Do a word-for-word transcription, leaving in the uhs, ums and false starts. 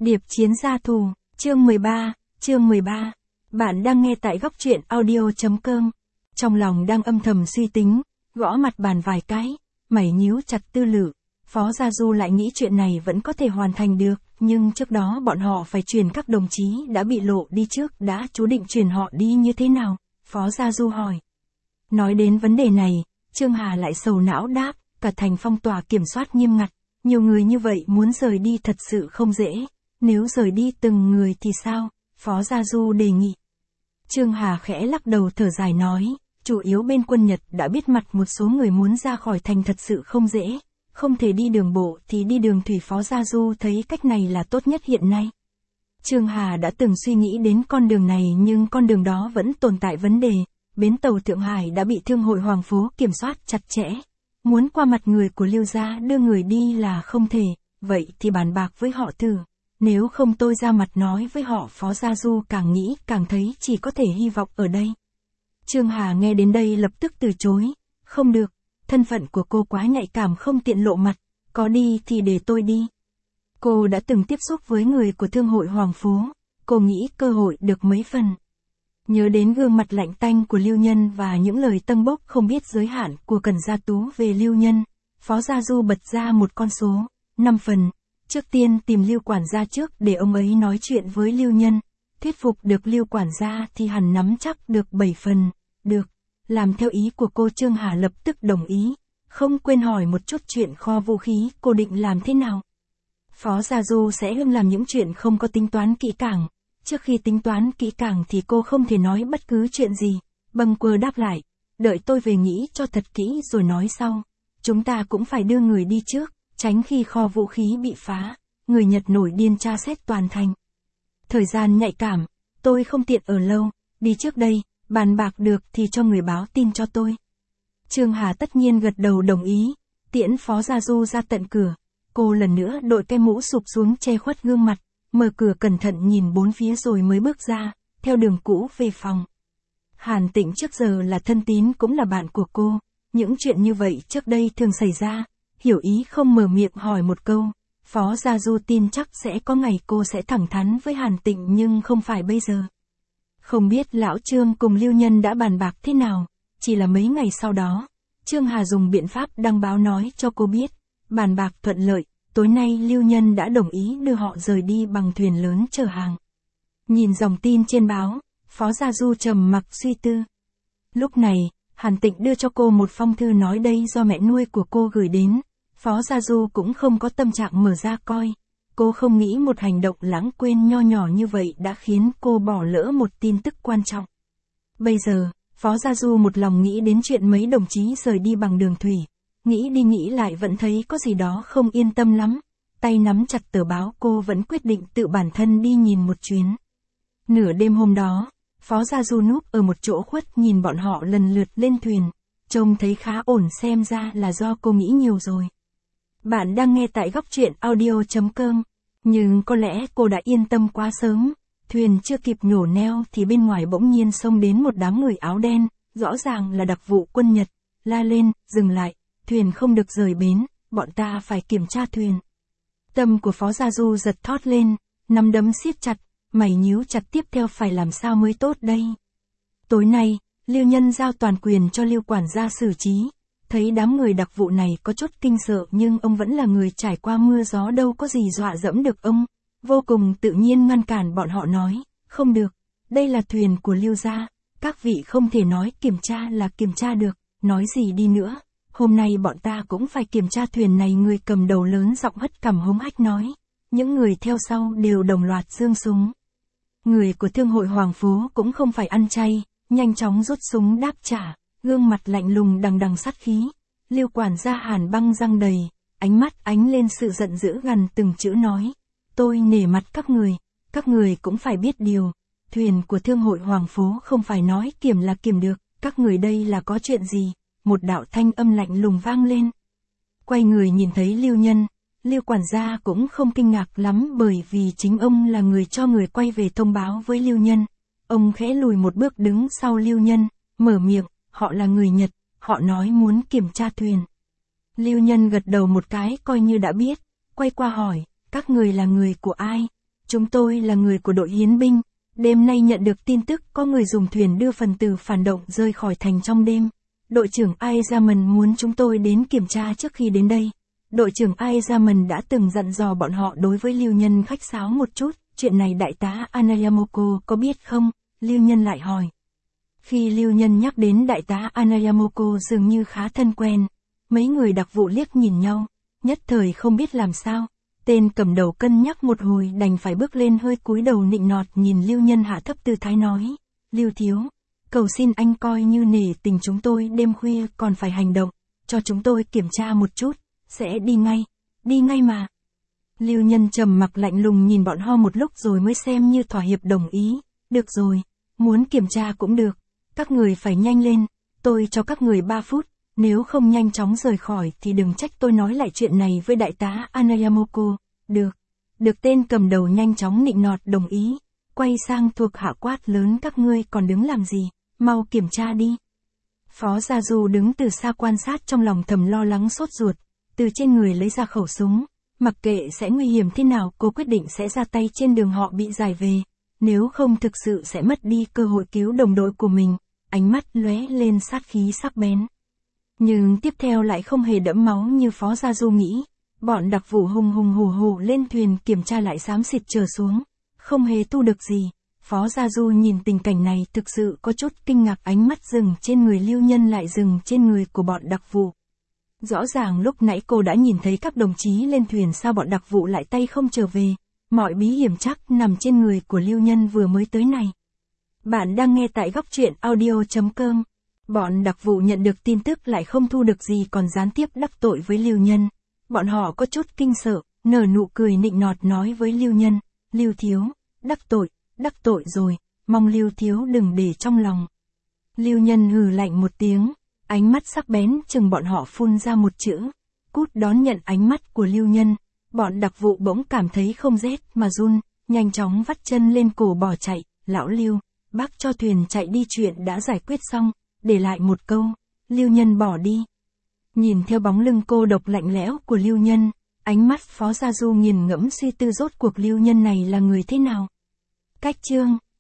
Điệp chiến gia thù, chương mười ba, chương mười ba. Bạn đang nghe tại góc truyện audio chấm com. Trong lòng đang âm thầm suy tính, gõ mặt bàn vài cái, mày nhíu chặt tư lự. Phó Gia Du lại nghĩ chuyện này vẫn có thể hoàn thành được, nhưng trước đó bọn họ phải truyền các đồng chí đã bị lộ đi trước, đã chú định truyền họ đi như thế nào? Phó Gia Du hỏi. Nói đến vấn đề này, Trương Hà lại sầu não đáp, cả thành phong tỏa kiểm soát nghiêm ngặt, nhiều người như vậy muốn rời đi thật sự không dễ, nếu rời đi từng người thì sao? Phó Gia Du đề nghị. Trương Hà khẽ lắc đầu thở dài nói, chủ yếu bên quân Nhật đã biết mặt một số người muốn ra khỏi thành thật sự không dễ, không thể đi đường bộ thì đi đường thủy. Phó Gia Du thấy cách này là tốt nhất hiện nay. Trương Hà đã từng suy nghĩ đến con đường này nhưng con đường đó vẫn tồn tại vấn đề, bến tàu Thượng Hải đã bị Thương hội Hoàng Phố kiểm soát chặt chẽ, muốn qua mặt người của Lưu gia đưa người đi là không thể, vậy thì bàn bạc với họ thử. Nếu không tôi ra mặt nói với họ. Phó Gia Du càng nghĩ càng thấy chỉ có thể hy vọng ở đây. Trương Hà nghe đến đây lập tức từ chối, không được, thân phận của cô quá nhạy cảm không tiện lộ mặt, có đi thì để tôi đi. Cô đã từng tiếp xúc với người của Thương hội Hoàng Phố, cô nghĩ cơ hội được mấy phần. Nhớ đến gương mặt lạnh tanh của Lưu Nhân và những lời tâng bốc không biết giới hạn của Cẩn Gia Tú về Lưu Nhân, Phó Gia Du bật ra một con số, năm phần. Trước tiên tìm Lưu quản gia trước để ông ấy nói chuyện với Lưu Nhân, thuyết phục được Lưu quản gia thì hẳn nắm chắc được bảy phần. Được, làm theo ý của cô. Trương Hà lập tức đồng ý, không quên hỏi một chút chuyện kho vũ khí cô định làm thế nào. Phó Gia Du sẽ không làm những chuyện không có tính toán kỹ càng, trước khi tính toán kỹ càng thì cô không thể nói bất cứ chuyện gì. Bâng quơ đáp lại, đợi tôi về nghĩ cho thật kỹ rồi nói sau. Chúng ta cũng phải đưa người đi trước, tránh khi kho vũ khí bị phá, người Nhật nổi điên tra xét toàn thành. Thời gian nhạy cảm, tôi không tiện ở lâu, đi trước đây, bàn bạc được thì cho người báo tin cho tôi. Trương Hà tất nhiên gật đầu đồng ý, tiễn Phó Gia Du ra tận cửa, cô lần nữa đội cái mũ sụp xuống che khuất gương mặt, mở cửa cẩn thận nhìn bốn phía rồi mới bước ra, theo đường cũ về phòng. Hàn Tịnh trước giờ là thân tín cũng là bạn của cô, những chuyện như vậy trước đây thường xảy ra. Hiểu ý không mở miệng hỏi một câu, Phó Gia Du tin chắc sẽ có ngày cô sẽ thẳng thắn với Hàn Tịnh nhưng không phải bây giờ. Không biết Lão Trương cùng Lưu Nhân đã bàn bạc thế nào, chỉ là mấy ngày sau đó, Trương Hà dùng biện pháp đăng báo nói cho cô biết, bàn bạc thuận lợi, tối nay Lưu Nhân đã đồng ý đưa họ rời đi bằng thuyền lớn chở hàng. Nhìn dòng tin trên báo, Phó Gia Du trầm mặc suy tư. Lúc này, Hàn Tịnh đưa cho cô một phong thư nói đây do mẹ nuôi của cô gửi đến. Phó Gia Du cũng không có tâm trạng mở ra coi. Cô không nghĩ một hành động lãng quên nho nhỏ như vậy đã khiến cô bỏ lỡ một tin tức quan trọng. Bây giờ, Phó Gia Du một lòng nghĩ đến chuyện mấy đồng chí rời đi bằng đường thủy. Nghĩ đi nghĩ lại vẫn thấy có gì đó không yên tâm lắm. Tay nắm chặt tờ báo cô vẫn quyết định tự bản thân đi nhìn một chuyến. Nửa đêm hôm đó, Phó Gia Du núp ở một chỗ khuất nhìn bọn họ lần lượt lên thuyền. Trông thấy khá ổn, xem ra là do cô nghĩ nhiều rồi. Bạn đang nghe tại góc truyện audio chấm com, nhưng có lẽ cô đã yên tâm quá sớm. Thuyền chưa kịp nhổ neo thì bên ngoài bỗng nhiên xông đến một đám người áo đen, rõ ràng là đặc vụ quân Nhật, la lên, dừng lại, thuyền không được rời bến, bọn ta phải kiểm tra thuyền. Tâm của Phó Gia Du giật thót lên, nắm đấm siết chặt, mày nhíu chặt tiếp theo phải làm sao mới tốt đây. Tối nay, Lưu Nhân giao toàn quyền cho Lưu quản gia xử trí. Thấy đám người đặc vụ này có chút kinh sợ nhưng ông vẫn là người trải qua mưa gió đâu có gì dọa dẫm được ông. Vô cùng tự nhiên ngăn cản bọn họ nói, không được, đây là thuyền của Lưu gia, các vị không thể nói kiểm tra là kiểm tra được, nói gì đi nữa. Hôm nay bọn ta cũng phải kiểm tra thuyền này. Người cầm đầu lớn giọng hất cằm hống hách nói. Những người theo sau đều đồng loạt giương súng. Người của Thương hội Hoàng Phố cũng không phải ăn chay, nhanh chóng rút súng đáp trả, gương mặt lạnh lùng đằng đằng sát khí. Lưu quản gia Hàn băng răng đầy, ánh mắt ánh lên sự giận dữ gần từng chữ nói. Tôi nể mặt các người, các người cũng phải biết điều. Thuyền của Thương hội Hoàng Phố không phải nói kiểm là kiểm được, các người đây là có chuyện gì? Một đạo thanh âm lạnh lùng vang lên. Quay người nhìn thấy Lưu Nhân, Lưu quản gia cũng không kinh ngạc lắm bởi vì chính ông là người cho người quay về thông báo với Lưu Nhân. Ông khẽ lùi một bước đứng sau Lưu Nhân, mở miệng, họ là người Nhật, họ nói muốn kiểm tra thuyền. Lưu Nhân gật đầu một cái coi như đã biết, quay qua hỏi, các người là người của ai? Chúng tôi là người của đội hiến binh, đêm nay nhận được tin tức có người dùng thuyền đưa phần tử phản động rơi khỏi thành trong đêm. Đội trưởng Aizaman muốn chúng tôi đến kiểm tra trước khi đến đây. Đội trưởng Aizaman đã từng dặn dò bọn họ đối với lưu nhân khách sáo một chút, chuyện này đại tá Anayamoko có biết không? Lưu nhân lại hỏi. Khi lưu nhân nhắc đến đại tá Anayamoko dường như khá thân quen, mấy người đặc vụ liếc nhìn nhau, nhất thời không biết làm sao. Tên cầm đầu cân nhắc một hồi đành phải bước lên hơi cúi đầu nịnh nọt nhìn lưu nhân hạ thấp tư thái nói. Lưu thiếu, cầu xin anh coi như nể tình chúng tôi đêm khuya còn phải hành động, cho chúng tôi kiểm tra một chút, sẽ đi ngay, đi ngay mà. Lưu nhân trầm mặc lạnh lùng nhìn bọn họ một lúc rồi mới xem như thỏa hiệp đồng ý. Được rồi, muốn kiểm tra cũng được, các người phải nhanh lên, tôi cho các người ba phút, nếu không nhanh chóng rời khỏi thì đừng trách tôi nói lại chuyện này với đại tá Anayamoko. Được, được tên cầm đầu nhanh chóng nịnh nọt đồng ý, quay sang thuộc hạ quát lớn các ngươi còn đứng làm gì, mau kiểm tra đi. Phó Gia Du đứng từ xa quan sát trong lòng thầm lo lắng sốt ruột, từ trên người lấy ra khẩu súng, mặc kệ sẽ nguy hiểm thế nào cô quyết định sẽ ra tay trên đường họ bị giải về, nếu không thực sự sẽ mất đi cơ hội cứu đồng đội của mình, ánh mắt lóe lên sát khí sắc bén. Nhưng tiếp theo lại không hề đẫm máu như Phó Gia Du nghĩ, bọn đặc vụ hùng hùng hổ hổ lên thuyền kiểm tra lại xám xịt trở xuống, không hề thu được gì. Phó Gia Du nhìn tình cảnh này thực sự có chút kinh ngạc, ánh mắt dừng trên người lưu nhân lại dừng trên người của bọn đặc vụ. Rõ ràng lúc nãy cô đã nhìn thấy các đồng chí lên thuyền, sao bọn đặc vụ lại tay không trở về, mọi bí hiểm chắc nằm trên người của lưu nhân vừa mới tới này. Bạn đang nghe tại góc truyện audio chấm com. Bọn đặc vụ nhận được tin tức lại không thu được gì còn gián tiếp đắc tội với lưu nhân. Bọn họ có chút kinh sợ, nở nụ cười nịnh nọt nói với lưu nhân, Lưu thiếu, đắc tội, đắc tội rồi, mong Lưu thiếu đừng để trong lòng. Lưu nhân hừ lạnh một tiếng, ánh mắt sắc bén chừng bọn họ phun ra một chữ, cút. Đón nhận ánh mắt của lưu nhân, bọn đặc vụ bỗng cảm thấy không rét mà run, nhanh chóng vắt chân lên cổ bỏ chạy. Lão Lưu, bác cho thuyền chạy đi, chuyện đã giải quyết xong, để lại một câu, lưu nhân bỏ đi. Nhìn theo bóng lưng cô độc lạnh lẽo của lưu nhân, ánh mắt Phó Gia Du nghiền ngẫm suy tư rốt cuộc lưu nhân này là người thế nào. Cách chương